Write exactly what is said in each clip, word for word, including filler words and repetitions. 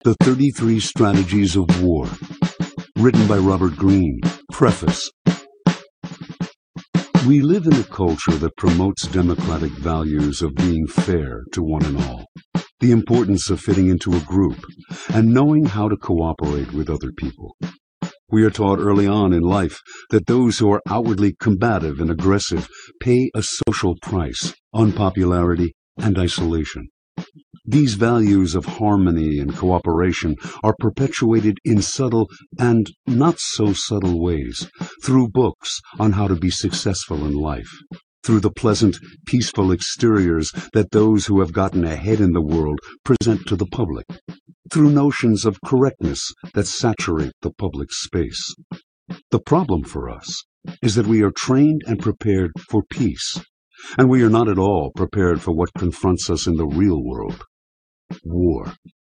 The thirty-three Strategies of War. Written by Robert Greene. Preface. We live in a culture that promotes democratic values of being fair to one and all, the importance of fitting into a group, and knowing how to cooperate with other people. We are taught early on in life that those who are outwardly combative and aggressive pay a social price, unpopularity, and isolation. These values of harmony and cooperation are perpetuated in subtle and not so subtle ways, through books on how to be successful in life, through the pleasant, peaceful exteriors that those who have gotten ahead in the world present to the public, through notions of correctness that saturate the public space. The problem for us is that we are trained and prepared for peace, and we are not at all prepared for what confronts us in the real world. War.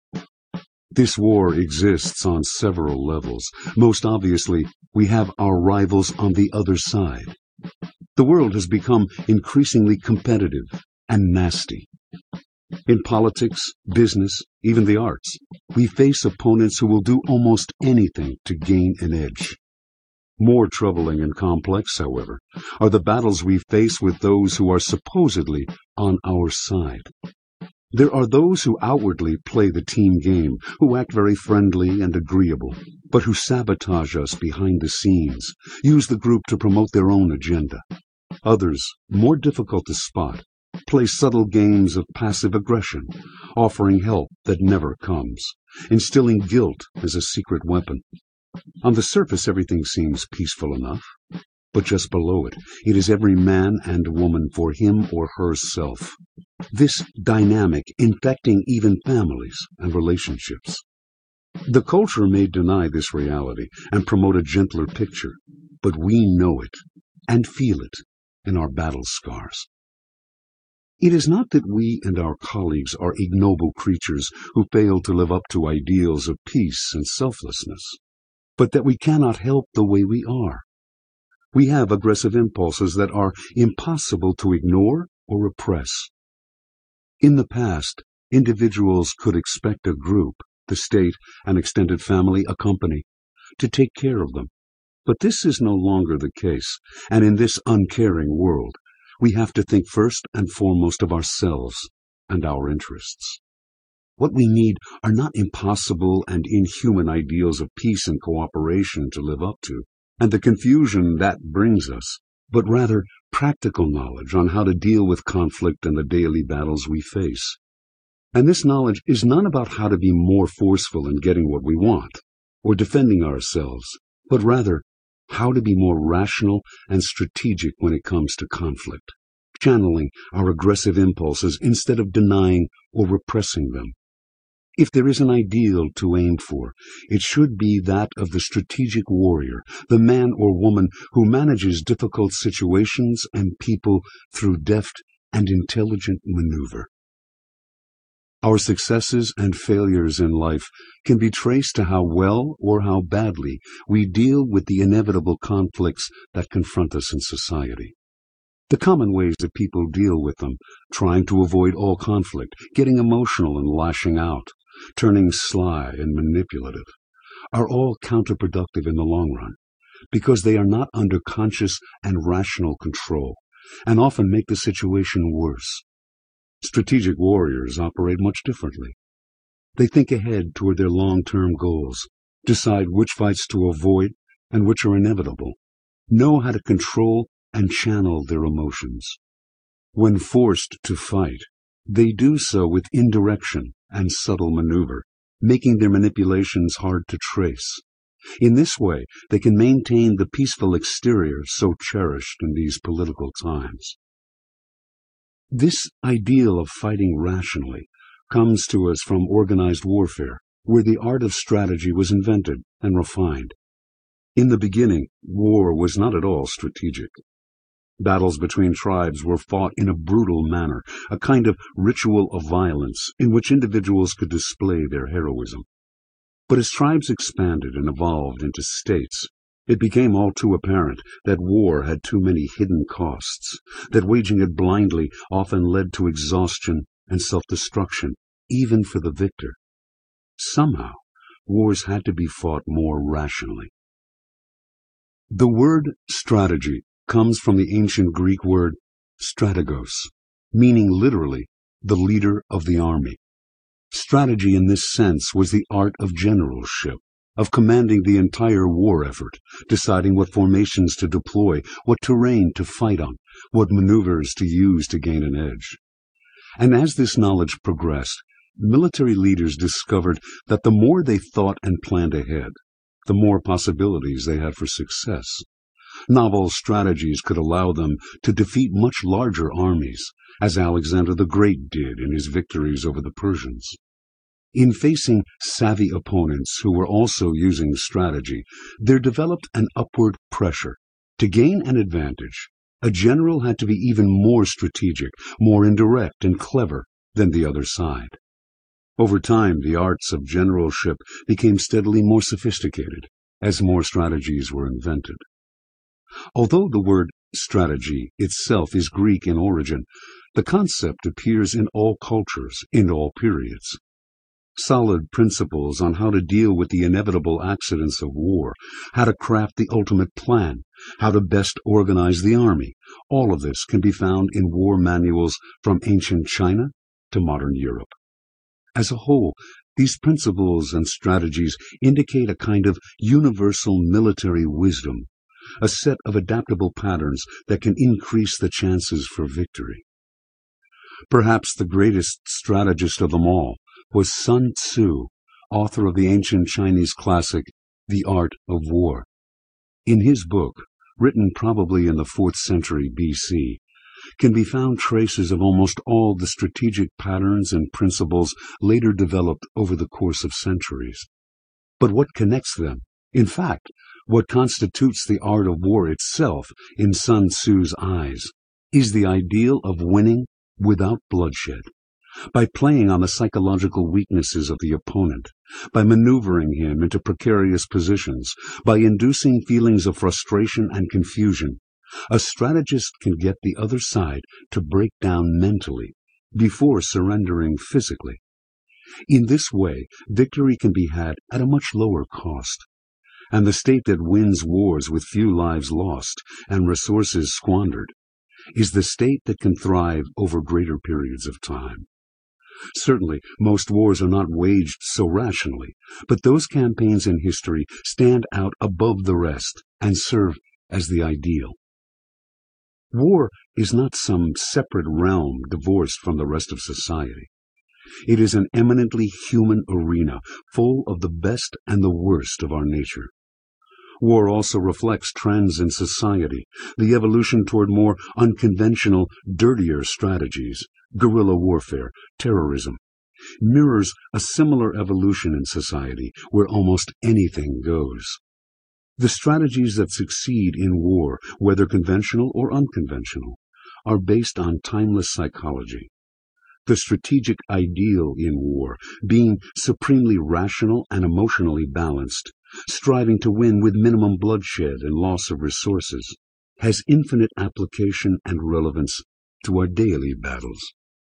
This war exists on several levels. Most obviously, we have our rivals on the other side. The world has become increasingly competitive and nasty. In politics, business, even the arts, we face opponents who will do almost anything to gain an edge. More troubling and complex, however, are the battles we face with those who are supposedly on our side. There are those who outwardly play the team game, who act very friendly and agreeable, but who sabotage us behind the scenes, use the group to promote their own agenda. Others, more difficult to spot, play subtle games of passive aggression, offering help that never comes, instilling guilt as a secret weapon. On the surface, everything seems peaceful enough, but just below it, it is every man and woman for him or herself. This dynamic infecting even families and relationships. The culture may deny this reality and promote a gentler picture, but we know it and feel it in our battle scars. It is not that we and our colleagues are ignoble creatures who fail to live up to ideals of peace and selflessness, but that we cannot help the way we are. We have aggressive impulses that are impossible to ignore or repress. In the past, individuals could expect a group, the state, an extended family, a company, to take care of them. But this is no longer the case, and in this uncaring world, we have to think first and foremost of ourselves and our interests. What we need are not impossible and inhuman ideals of peace and cooperation to live up to, and the confusion that brings us, but rather practical knowledge on how to deal with conflict and the daily battles we face. And this knowledge is not about how to be more forceful in getting what we want, or defending ourselves, but rather how to be more rational and strategic when it comes to conflict, channeling our aggressive impulses instead of denying or repressing them. If there is an ideal to aim for, it should be that of the strategic warrior, the man or woman who manages difficult situations and people through deft and intelligent maneuver. Our successes and failures in life can be traced to how well or how badly we deal with the inevitable conflicts that confront us in society. The common ways that people deal with them, trying to avoid all conflict, getting emotional and lashing out, turning sly and manipulative, are all counterproductive in the long run, because they are not under conscious and rational control, and often make the situation worse. Strategic warriors operate much differently. They think ahead toward their long-term goals, decide which fights to avoid and which are inevitable, know how to control and channel their emotions. When forced to fight, they do so with indirection and subtle maneuver, making their manipulations hard to trace. In this way, they can maintain the peaceful exterior so cherished in these political times. This ideal of fighting rationally comes to us from organized warfare, where the art of strategy was invented and refined. In the beginning, war was not at all strategic. Battles between tribes were fought in a brutal manner, a kind of ritual of violence in which individuals could display their heroism. But as tribes expanded and evolved into states, it became all too apparent that war had too many hidden costs, that waging it blindly often led to exhaustion and self-destruction, even for the victor. Somehow, wars had to be fought more rationally. The word strategy comes from the ancient Greek word strategos, meaning literally the leader of the army. Strategy in this sense was the art of generalship, of commanding the entire war effort, deciding what formations to deploy, what terrain to fight on, what maneuvers to use to gain an edge. And as this knowledge progressed, military leaders discovered that the more they thought and planned ahead, the more possibilities they had for success. Novel strategies could allow them to defeat much larger armies, as Alexander the Great did in his victories over the Persians. In facing savvy opponents who were also using strategy, there developed an upward pressure. To gain an advantage, a general had to be even more strategic, more indirect and clever than the other side. Over time, the arts of generalship became steadily more sophisticated as more strategies were invented. Although the word strategy itself is Greek in origin, the concept appears in all cultures, in all periods. Solid principles on how to deal with the inevitable accidents of war, how to craft the ultimate plan, how to best organize the army, all of this can be found in war manuals from ancient China to modern Europe. As a whole, these principles and strategies indicate a kind of universal military wisdom, a set of adaptable patterns that can increase the chances for victory. Perhaps the greatest strategist of them all was Sun Tzu, author of the ancient Chinese classic, The Art of War. In his book, written probably in the fourth century B C, can be found traces of almost all the strategic patterns and principles later developed over the course of centuries. But what connects them? In fact, what constitutes the art of war itself in Sun Tzu's eyes is the ideal of winning without bloodshed, by playing on the psychological weaknesses of the opponent, by maneuvering him into precarious positions, by inducing feelings of frustration and confusion. A strategist can get the other side to break down mentally before surrendering physically. In this way, victory can be had at a much lower cost, and the state that wins wars with few lives lost and resources squandered is the state that can thrive over greater periods of time. Certainly, most wars are not waged so rationally, but those campaigns in history stand out above the rest and serve as the ideal. War is not some separate realm divorced from the rest of society. It is an eminently human arena, full of the best and the worst of our nature. War also reflects trends in society, the evolution toward more unconventional, dirtier strategies, guerrilla warfare, terrorism, mirrors a similar evolution in society where almost anything goes. The strategies that succeed in war, whether conventional or unconventional, are based on timeless psychology. The strategic ideal in war, being supremely rational and emotionally balanced, striving to win with minimum bloodshed and loss of resources, has infinite application and relevance to our daily battles.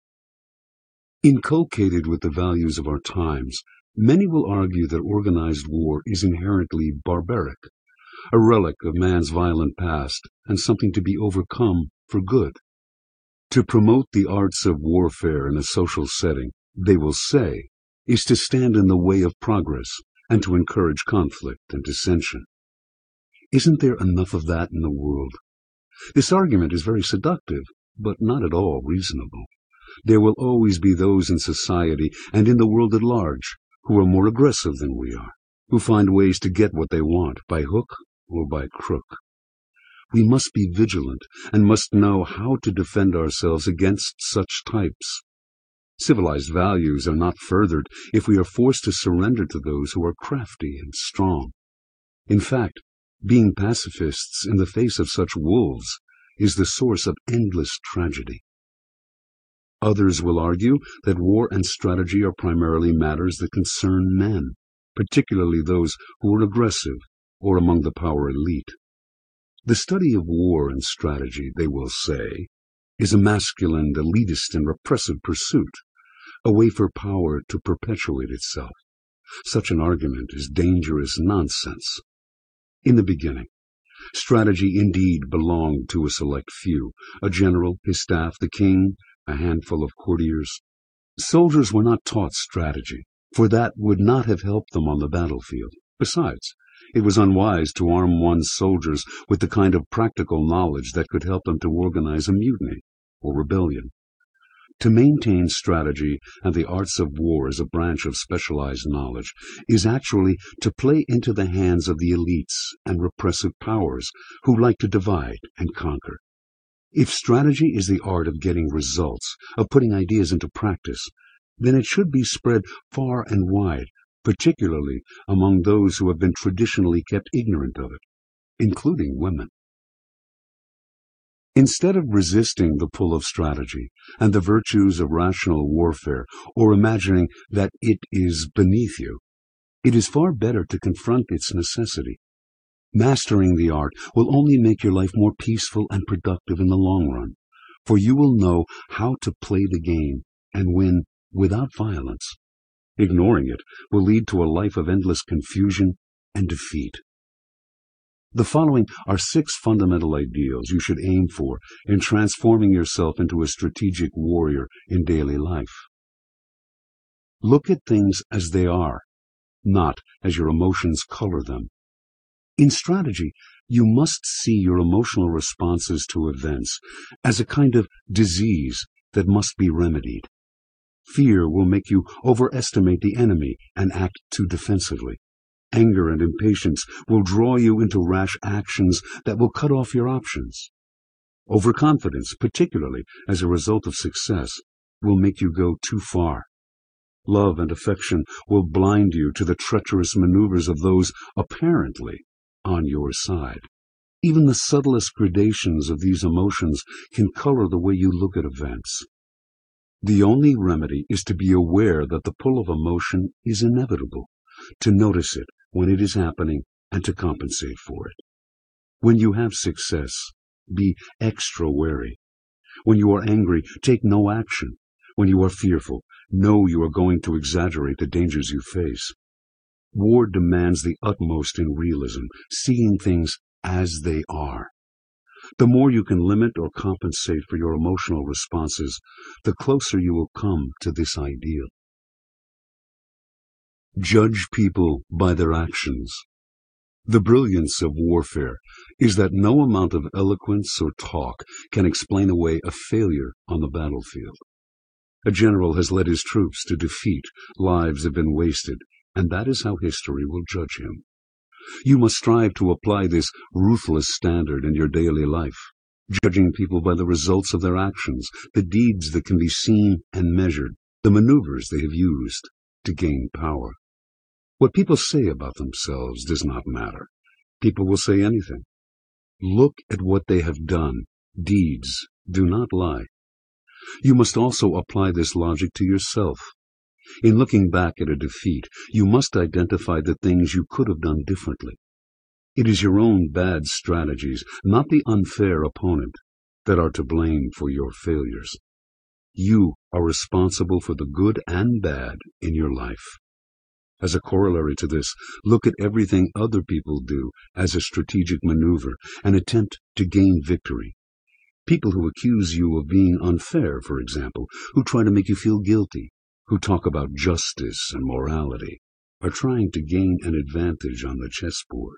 Inculcated with the values of our times, many will argue that organized war is inherently barbaric, a relic of man's violent past and something to be overcome for good. To promote the arts of warfare in a social setting, they will say, is to stand in the way of progress and to encourage conflict and dissension. Isn't there enough of that in the world? This argument is very seductive, but not at all reasonable. There will always be those in society and in the world at large who are more aggressive than we are, who find ways to get what they want by hook or by crook. We must be vigilant and must know how to defend ourselves against such types. Civilized values are not furthered if we are forced to surrender to those who are crafty and strong. In fact, being pacifists in the face of such wolves is the source of endless tragedy. Others will argue that war and strategy are primarily matters that concern men, particularly those who are aggressive or among the power elite. The study of war and strategy, they will say, is a masculine, elitist, and repressive pursuit, a way for power to perpetuate itself. Such an argument is dangerous nonsense. In the beginning, strategy indeed belonged to a select few, a general, his staff, the king, a handful of courtiers. Soldiers were not taught strategy, for that would not have helped them on the battlefield. Besides, it was unwise to arm one's soldiers with the kind of practical knowledge that could help them to organize a mutiny or rebellion. To maintain strategy and the arts of war as a branch of specialized knowledge is actually to play into the hands of the elites and repressive powers who like to divide and conquer. If strategy is the art of getting results, of putting ideas into practice, then it should be spread far and wide, particularly among those who have been traditionally kept ignorant of it, including women. Instead of resisting the pull of strategy and the virtues of rational warfare, or imagining that it is beneath you, it is far better to confront its necessity. Mastering the art will only make your life more peaceful and productive in the long run, for you will know how to play the game and win without violence. Ignoring it will lead to a life of endless confusion and defeat. The following are six fundamental ideals you should aim for in transforming yourself into a strategic warrior in daily life. Look at things as they are, not as your emotions color them. In strategy, you must see your emotional responses to events as a kind of disease that must be remedied. Fear will make you overestimate the enemy and act too defensively. Anger and impatience will draw you into rash actions that will cut off your options. Overconfidence, particularly as a result of success, will make you go too far. Love and affection will blind you to the treacherous maneuvers of those apparently on your side. Even the subtlest gradations of these emotions can color the way you look at events. The only remedy is to be aware that the pull of emotion is inevitable, to notice it when it is happening and to compensate for it. When you have success, be extra wary. When you are angry, take no action. When you are fearful, know you are going to exaggerate the dangers you face. War demands the utmost in realism, seeing things as they are. The more you can limit or compensate for your emotional responses, the closer you will come to this ideal. Judge people by their actions. The brilliance of warfare is that no amount of eloquence or talk can explain away a failure on the battlefield. A general has led his troops to defeat, lives have been wasted, and that is how history will judge him. You must strive to apply this ruthless standard in your daily life, judging people by the results of their actions, the deeds that can be seen and measured, the maneuvers they have used to gain power. What people say about themselves does not matter. People will say anything. Look at what they have done. Deeds do not lie. You must also apply this logic to yourself. In looking back at a defeat, you must identify the things you could have done differently. It is your own bad strategies, not the unfair opponent, that are to blame for your failures. You are responsible for the good and bad in your life. As a corollary to this, look at everything other people do as a strategic maneuver, an attempt to gain victory. People who accuse you of being unfair, for example, who try to make you feel guilty, who talk about justice and morality, are trying to gain an advantage on the chessboard.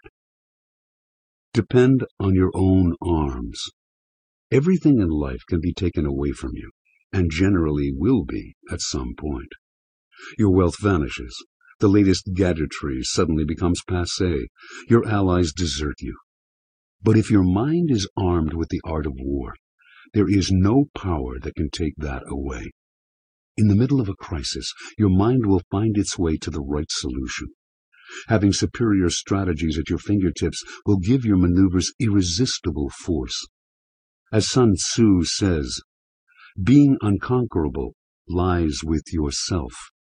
Depend on your own arms. Everything in life can be taken away from you, and generally will be at some point. Your wealth vanishes. The latest gadgetry suddenly becomes passé. Your allies desert you. But if your mind is armed with the art of war, there is no power that can take that away. In the middle of a crisis, your mind will find its way to the right solution. Having superior strategies at your fingertips will give your maneuvers irresistible force. As Sun Tzu says, being unconquerable lies with yourself.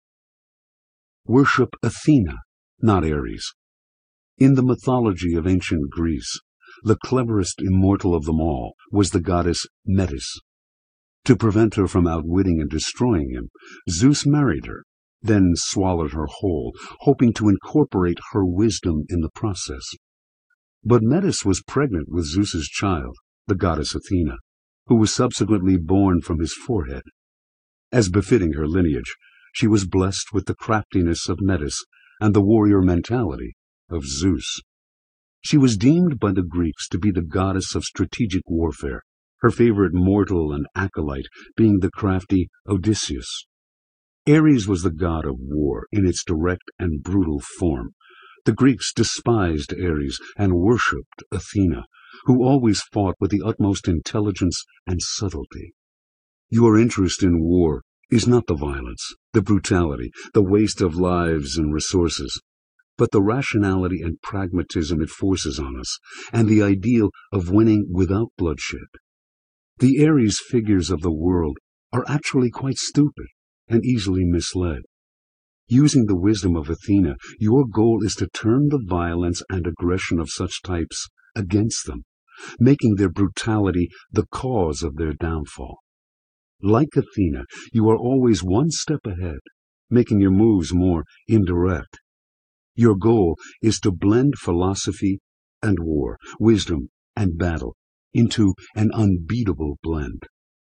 Worship Athena, not Ares. In the mythology of ancient Greece, the cleverest immortal of them all was the goddess Metis. To prevent her from outwitting and destroying him, Zeus married her, then swallowed her whole, hoping to incorporate her wisdom in the process. But Metis was pregnant with Zeus's child, the goddess Athena, who was subsequently born from his forehead. As befitting her lineage, she was blessed with the craftiness of Metis and the warrior mentality of Zeus. She was deemed by the Greeks to be the goddess of strategic warfare, her favorite mortal and acolyte being the crafty Odysseus. Ares was the god of war in its direct and brutal form. The Greeks despised Ares and worshipped Athena, who always fought with the utmost intelligence and subtlety. Your interest in war is not the violence, the brutality, the waste of lives and resources, but the rationality and pragmatism it forces on us, and the ideal of winning without bloodshed. The Ares figures of the world are actually quite stupid and easily misled. Using the wisdom of Athena, your goal is to turn the violence and aggression of such types against them, making their brutality the cause of their downfall. Like Athena, you are always one step ahead, making your moves more indirect. Your goal is to blend philosophy and war, wisdom and battle, into an unbeatable blend.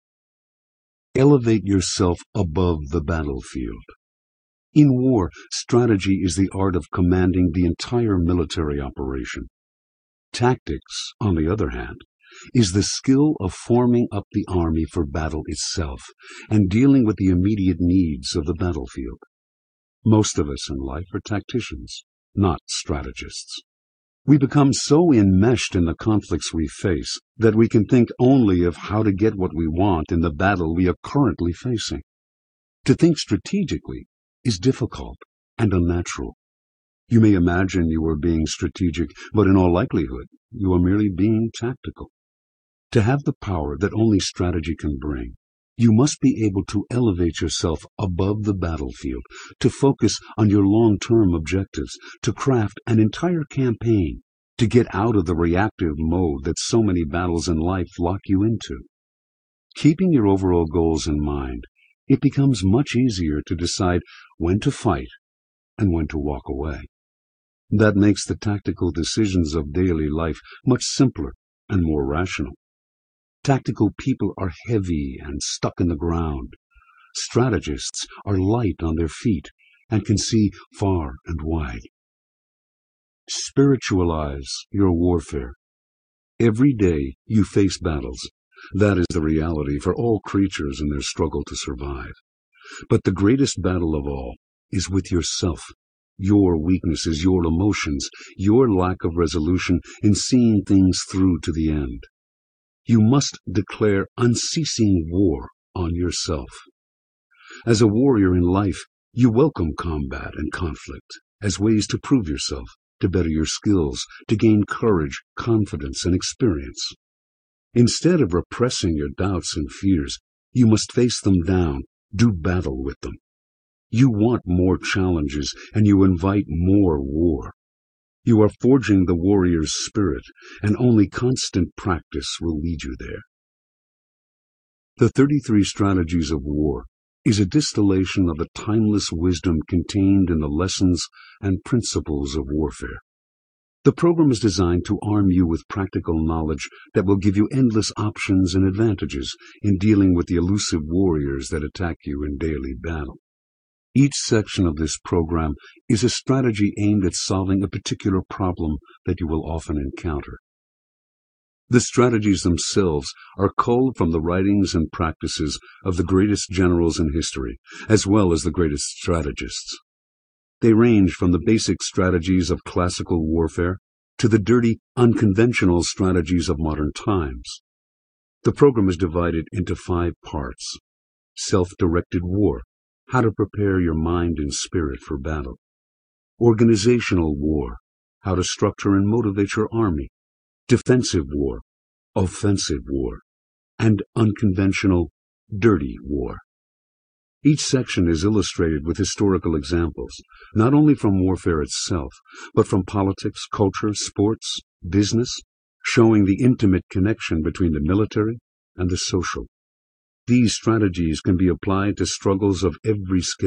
Elevate yourself above the battlefield. In war, strategy is the art of commanding the entire military operation. Tactics, on the other hand, is the skill of forming up the army for battle itself and dealing with the immediate needs of the battlefield. Most of us in life are tacticians, not strategists. We become so enmeshed in the conflicts we face that we can think only of how to get what we want in the battle we are currently facing. To think strategically is difficult and unnatural. You may imagine you are being strategic, but in all likelihood, you are merely being tactical. To have the power that only strategy can bring, you must be able to elevate yourself above the battlefield, to focus on your long-term objectives, to craft an entire campaign, to get out of the reactive mode that so many battles in life lock you into. Keeping your overall goals in mind, it becomes much easier to decide when to fight and when to walk away. That makes the tactical decisions of daily life much simpler and more rational. Tactical people are heavy and stuck in the ground. Strategists are light on their feet and can see far and wide. Spiritualize your warfare. Every day you face battles. That is the reality for all creatures in their struggle to survive. But the greatest battle of all is with yourself, your weaknesses, your emotions, your lack of resolution in seeing things through to the end. You must declare unceasing war on yourself. As a warrior in life, you welcome combat and conflict as ways to prove yourself, to better your skills, to gain courage, confidence, and experience. Instead of repressing your doubts and fears, you must face them down, do battle with them. You want more challenges, and you invite more war. You are forging the warrior's spirit, and only constant practice will lead you there. The thirty-three Strategies of War is a distillation of the timeless wisdom contained in the lessons and principles of warfare. The program is designed to arm you with practical knowledge that will give you endless options and advantages in dealing with the elusive warriors that attack you in daily battle. Each section of this program is a strategy aimed at solving a particular problem that you will often encounter. The strategies themselves are culled from the writings and practices of the greatest generals in history, as well as the greatest strategists. They range from the basic strategies of classical warfare to the dirty, unconventional strategies of modern times. The program is divided into five parts: self-directed war, how to prepare your mind and spirit for battle; organizational war, how to structure and motivate your army; defensive war, offensive war; and unconventional, dirty war. Each section is illustrated with historical examples, not only from warfare itself, but from politics, culture, sports, business, showing the intimate connection between the military and the social. These strategies can be applied to struggles of every scale,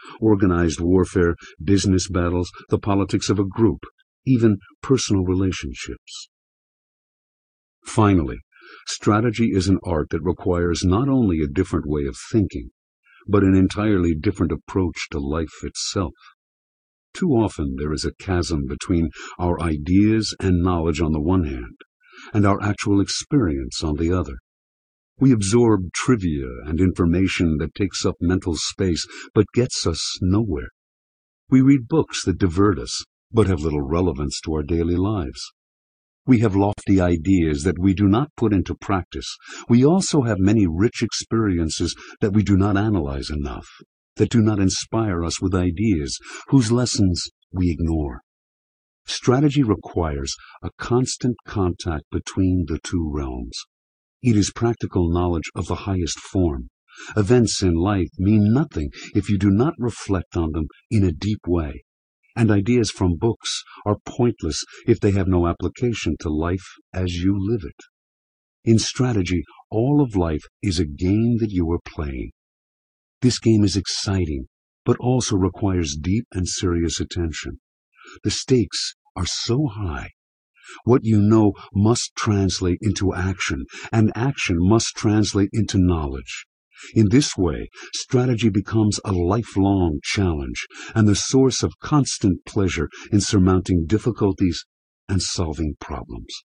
organized warfare, business battles, the politics of a group, even personal relationships. Finally, strategy is an art that requires not only a different way of thinking, but an entirely different approach to life itself. Too often there is a chasm between our ideas and knowledge on the one hand, and our actual experience on the other. We absorb trivia and information that takes up mental space but gets us nowhere. We read books that divert us but have little relevance to our daily lives. We have lofty ideas that we do not put into practice. We also have many rich experiences that we do not analyze enough, that do not inspire us with ideas whose lessons we ignore. Strategy requires a constant contact between the two realms. It is practical knowledge of the highest form. Events in life mean nothing if you do not reflect on them in a deep way, and ideas from books are pointless if they have no application to life as you live it. In strategy, all of life is a game that you are playing. This game is exciting, but also requires deep and serious attention. The stakes are so high. What you know must translate into action, and action must translate into knowledge. In this way, strategy becomes a lifelong challenge and the source of constant pleasure in surmounting difficulties and solving problems.